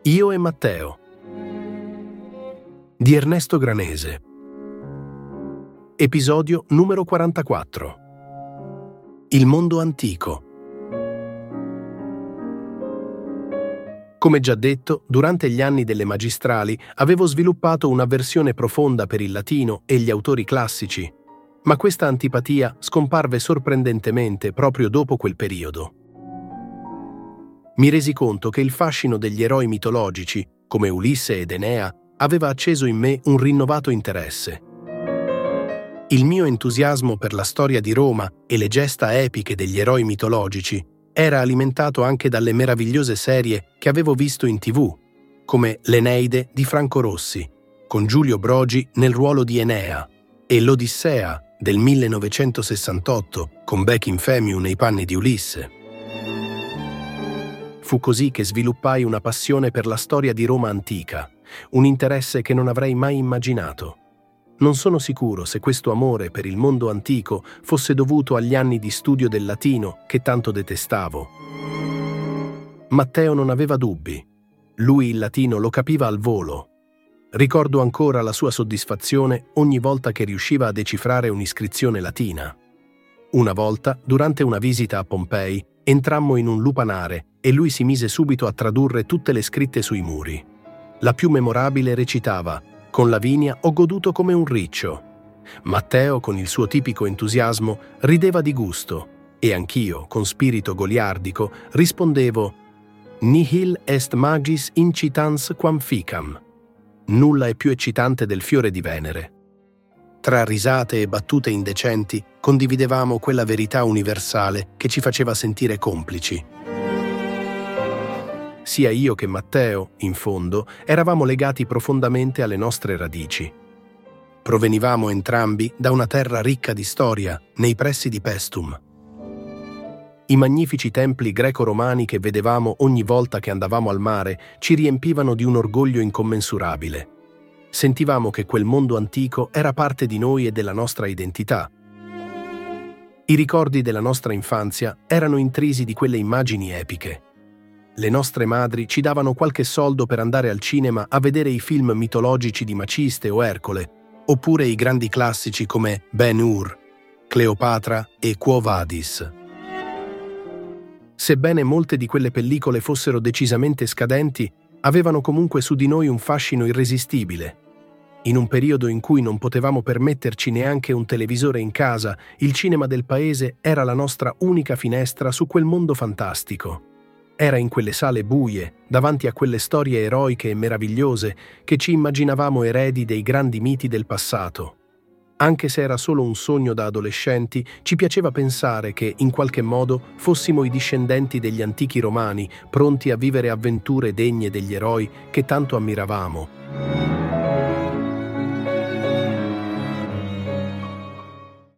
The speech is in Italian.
Io e Matteo di Ernesto Granese. Episodio numero 44. Il mondo antico. Come già detto, durante gli anni delle magistrali avevo sviluppato un'avversione profonda per il latino e gli autori classici, ma questa antipatia scomparve sorprendentemente proprio dopo quel periodo. Mi resi conto che il fascino degli eroi mitologici, come Ulisse ed Enea, aveva acceso in me un rinnovato interesse. Il mio entusiasmo per la storia di Roma e le gesta epiche degli eroi mitologici era alimentato anche dalle meravigliose serie che avevo visto in TV, come L'Eneide di Franco Rossi, con Giulio Brogi nel ruolo di Enea, e L'Odissea del 1968, con Beckinfemiu nei panni di Ulisse. Fu così che sviluppai una passione per la storia di Roma antica, un interesse che non avrei mai immaginato. Non sono sicuro se questo amore per il mondo antico fosse dovuto agli anni di studio del latino che tanto detestavo. Matteo non aveva dubbi. Lui il latino lo capiva al volo. Ricordo ancora la sua soddisfazione ogni volta che riusciva a decifrare un'iscrizione latina. Una volta, durante una visita a Pompei, entrammo in un lupanare e lui si mise subito a tradurre tutte le scritte sui muri. La più memorabile recitava: «Con Lavinia ho goduto come un riccio». Matteo, con il suo tipico entusiasmo, rideva di gusto e anch'io, con spirito goliardico, rispondevo: «Nihil est magis incitans quam ficam». Nulla è più eccitante del fiore di Venere. Tra risate e battute indecenti condividevamo quella verità universale che ci faceva sentire complici. Sia io che Matteo, in fondo, eravamo legati profondamente alle nostre radici. Provenivamo entrambi da una terra ricca di storia, nei pressi di Paestum. I magnifici templi greco-romani che vedevamo ogni volta che andavamo al mare ci riempivano di un orgoglio incommensurabile. Sentivamo che quel mondo antico era parte di noi e della nostra identità. I ricordi della nostra infanzia erano intrisi di quelle immagini epiche. Le nostre madri ci davano qualche soldo per andare al cinema a vedere i film mitologici di Maciste o Ercole, oppure i grandi classici come Ben-Hur, Cleopatra e Quo Vadis. Sebbene molte di quelle pellicole fossero decisamente scadenti, avevano comunque su di noi un fascino irresistibile. In un periodo in cui non potevamo permetterci neanche un televisore in casa, il cinema del paese era la nostra unica finestra su quel mondo fantastico. Era in quelle sale buie, davanti a quelle storie eroiche e meravigliose, che ci immaginavamo eredi dei grandi miti del passato. Anche se era solo un sogno da adolescenti, ci piaceva pensare che, in qualche modo, fossimo i discendenti degli antichi romani, pronti a vivere avventure degne degli eroi che tanto ammiravamo.